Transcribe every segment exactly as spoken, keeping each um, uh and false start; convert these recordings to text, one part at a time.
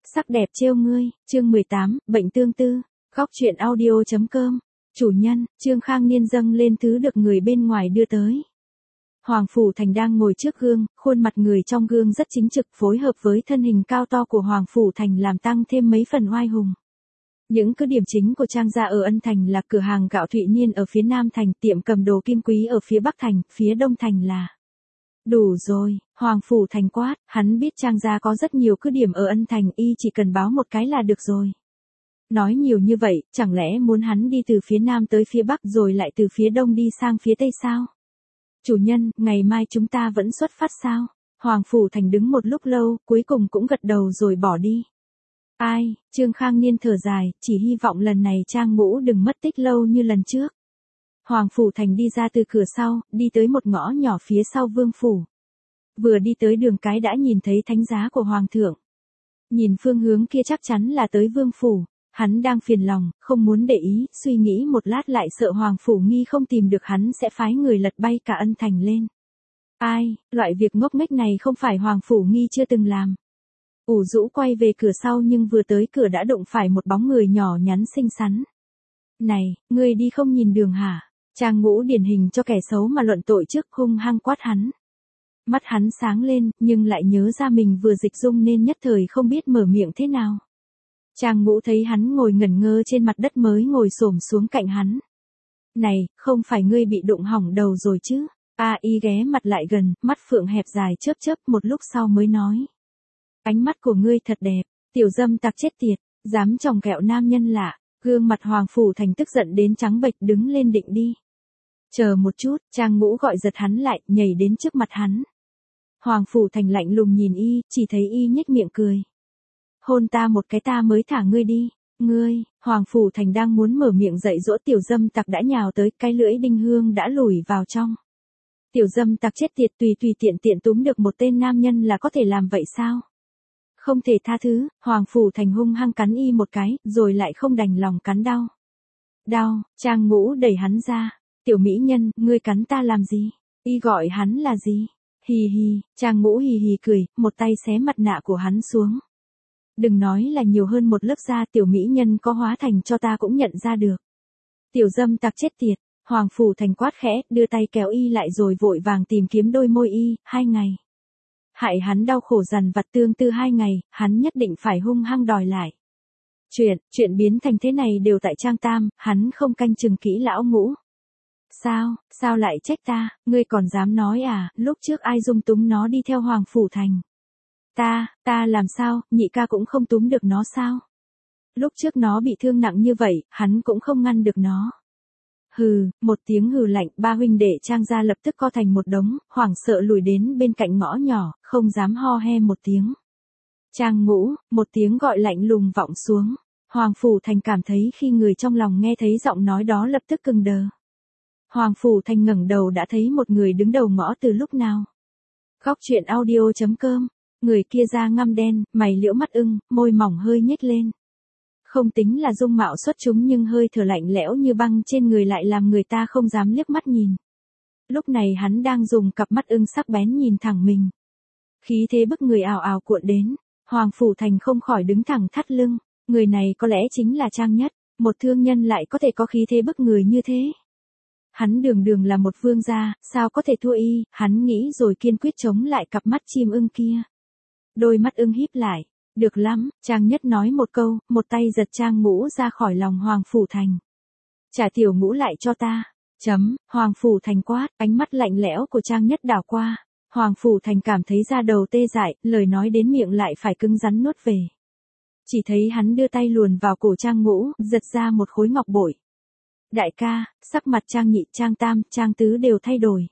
Sắc đẹp trêu ngươi, chương mười tám, bệnh tương tư, góc truyện audio.com, chủ nhân, Trương Khang Niên dâng lên thứ được người bên ngoài đưa tới. Hoàng Phủ Thành đang ngồi trước gương, khuôn mặt người trong gương rất chính trực phối hợp với thân hình cao to của Hoàng Phủ Thành làm tăng thêm mấy phần oai hùng. Những cứ điểm chính của Trang gia ở Ân Thành là cửa hàng gạo Thụy Niên ở phía Nam Thành, tiệm cầm đồ Kim Quý ở phía Bắc Thành, phía Đông Thành là... Đủ rồi, Hoàng Phủ Thành quát, hắn biết Trang gia có rất nhiều cứ điểm ở Ân Thành, y chỉ cần báo một cái là được rồi. Nói nhiều như vậy, chẳng lẽ muốn hắn đi từ phía Nam tới phía Bắc rồi lại từ phía Đông đi sang phía Tây sao? Chủ nhân, ngày mai chúng ta vẫn xuất phát sao? Hoàng Phủ Thành đứng một lúc lâu, cuối cùng cũng gật đầu rồi bỏ đi. Ai, Trương Khang Niên thở dài, chỉ hy vọng lần này Trang Ngũ đừng mất tích lâu như lần trước. Hoàng Phủ Thành đi ra từ cửa sau, đi tới một ngõ nhỏ phía sau vương phủ. Vừa đi tới đường cái đã nhìn thấy thánh giá của Hoàng thượng. Nhìn phương hướng kia chắc chắn là tới vương phủ, hắn đang phiền lòng, không muốn để ý, suy nghĩ một lát lại sợ Hoàng Phủ Nghi không tìm được hắn sẽ phái người lật bay cả Ân Thành lên. Ai, loại việc ngốc nghếch này không phải Hoàng Phủ Nghi chưa từng làm. Ủ rũ quay về cửa sau nhưng vừa tới cửa đã đụng phải một bóng người nhỏ nhắn xinh xắn. Này, ngươi đi không nhìn đường hả? Trang Ngũ điển hình cho kẻ xấu mà luận tội trước, hung hăng quát hắn. Mắt hắn sáng lên, nhưng lại nhớ ra mình vừa dịch dung nên nhất thời không biết mở miệng thế nào. Trang Ngũ thấy hắn ngồi ngẩn ngơ trên mặt đất mới ngồi xổm xuống cạnh hắn. Này, không phải ngươi bị đụng hỏng đầu rồi chứ? A y ghé mặt lại gần, mắt phượng hẹp dài chớp chớp một lúc sau mới nói. Ánh mắt của ngươi thật đẹp, tiểu dâm tặc chết tiệt, dám chòng kẹo nam nhân lạ. Gương mặt Hoàng Phủ Thành tức giận đến trắng bệch đứng lên định đi. Chờ một chút, Trang Ngũ gọi giật hắn lại, nhảy đến trước mặt hắn. Hoàng Phủ Thành lạnh lùng nhìn y, chỉ thấy y nhếch miệng cười. Hôn ta một cái ta mới thả ngươi đi. Ngươi, Hoàng Phủ Thành đang muốn mở miệng dạy dỗ tiểu dâm tặc đã nhào tới, cái lưỡi đinh hương đã lùi vào trong. Tiểu dâm tặc chết tiệt, tùy tùy tiện tiện túm được một tên nam nhân là có thể làm vậy sao? Không thể tha thứ, Hoàng Phủ Thành hung hăng cắn y một cái, rồi lại không đành lòng cắn đau. Đau, Trang Ngũ đẩy hắn ra. Tiểu mỹ nhân, ngươi cắn ta làm gì? Y gọi hắn là gì? Hì hì, Trang Ngũ hì hì cười, một tay xé mặt nạ của hắn xuống. Đừng nói là nhiều hơn một lớp da, tiểu mỹ nhân có hóa thành cho ta cũng nhận ra được. Tiểu dâm tặc chết tiệt, Hoàng Phủ Thành quát khẽ, đưa tay kéo y lại rồi vội vàng tìm kiếm đôi môi y, hai ngày. Hại hắn đau khổ dằn vặt tương tư hai ngày, hắn nhất định phải hung hăng đòi lại. Chuyện, chuyện biến thành thế này đều tại Trang Tam, hắn không canh chừng kỹ lão Ngũ. Sao, sao lại trách ta, ngươi còn dám nói à, lúc trước ai dung túng nó đi theo Hoàng Phủ Thành? Ta, ta làm sao, nhị ca cũng không túm được nó sao? Lúc trước nó bị thương nặng như vậy, hắn cũng không ngăn được nó. Hừ, một tiếng hừ lạnh, ba huynh đệ Trang gia lập tức co thành một đống, hoảng sợ lùi đến bên cạnh ngõ nhỏ, không dám ho he một tiếng. Trang Ngũ, một tiếng gọi lạnh lùng vọng xuống. Hoàng Phủ Thành cảm thấy khi người trong lòng nghe thấy giọng nói đó lập tức cứng đờ. Hoàng Phủ Thành ngẩng đầu đã thấy một người đứng đầu ngõ từ lúc nào. Góc truyện audio.com, người kia da ngăm đen, mày liễu mắt ưng, môi mỏng hơi nhếch lên. Không tính là dung mạo xuất chúng nhưng hơi thở lạnh lẽo như băng trên người lại làm người ta không dám liếc mắt nhìn. Lúc này hắn đang dùng cặp mắt ưng sắc bén nhìn thẳng mình. Khí thế bức người ào ào cuộn đến, Hoàng Phủ Thành không khỏi đứng thẳng thắt lưng, người này có lẽ chính là Trang Nhất, một thương nhân lại có thể có khí thế bức người như thế. Hắn đường đường là một vương gia, sao có thể thua y, hắn nghĩ rồi kiên quyết chống lại cặp mắt chim ưng kia. Đôi mắt ưng híp lại. Được lắm, Trang Nhất nói một câu, một tay giật Trang Ngũ ra khỏi lòng Hoàng Phủ Thành. Trả tiểu Ngũ lại cho ta. Chấm, Hoàng Phủ Thành quát, ánh mắt lạnh lẽo của Trang Nhất đảo qua. Hoàng Phủ Thành cảm thấy da đầu tê dại, lời nói đến miệng lại phải cứng rắn nuốt về. Chỉ thấy hắn đưa tay luồn vào cổ Trang Ngũ, giật ra một khối ngọc bội. Đại ca, sắc mặt Trang Nhị, Trang Tam, Trang Tứ đều thay đổi.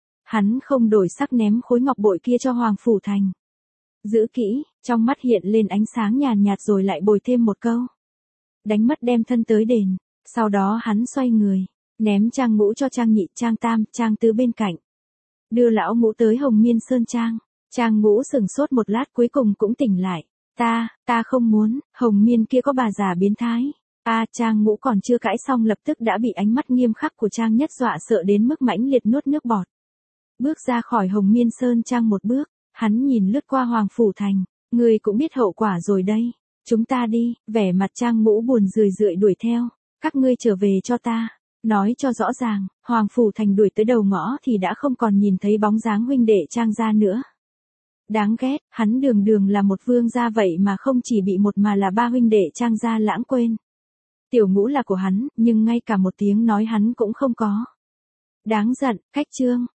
Hắn không đổi sắc ném khối ngọc bội kia cho Hoàng Phủ Thành. Giữ kỹ, trong mắt hiện lên ánh sáng nhàn nhạt rồi lại bồi thêm một câu. Đánh mất đem thân tới đền, sau đó hắn xoay người, ném Trang Ngũ cho Trang Nhị, Trang Tam, Trang Tứ bên cạnh. Đưa lão Ngũ tới Hồng Miên Sơn Trang, Trang Ngũ sừng sốt một lát cuối cùng cũng tỉnh lại. Ta, ta không muốn, Hồng Miên kia có bà già biến thái. A à, Trang Ngũ còn chưa cãi xong lập tức đã bị ánh mắt nghiêm khắc của Trang Nhất dọa sợ đến mức mãnh liệt nuốt nước bọt. Bước ra khỏi Hồng Miên Sơn Trang một bước. Hắn nhìn lướt qua Hoàng Phủ Thành, Ngươi cũng biết hậu quả rồi đây. Chúng ta đi, vẻ mặt Trang Mũ buồn rười rượi đuổi theo. Các ngươi trở về cho ta. Nói cho rõ ràng, Hoàng Phủ Thành đuổi tới đầu ngõ thì đã không còn nhìn thấy bóng dáng huynh đệ Trang gia nữa. Đáng ghét, hắn đường đường là một vương gia vậy mà không chỉ bị một mà là ba huynh đệ Trang gia lãng quên. Tiểu Ngũ là của hắn, nhưng ngay cả một tiếng nói hắn cũng không có. Đáng giận, Khách Trương,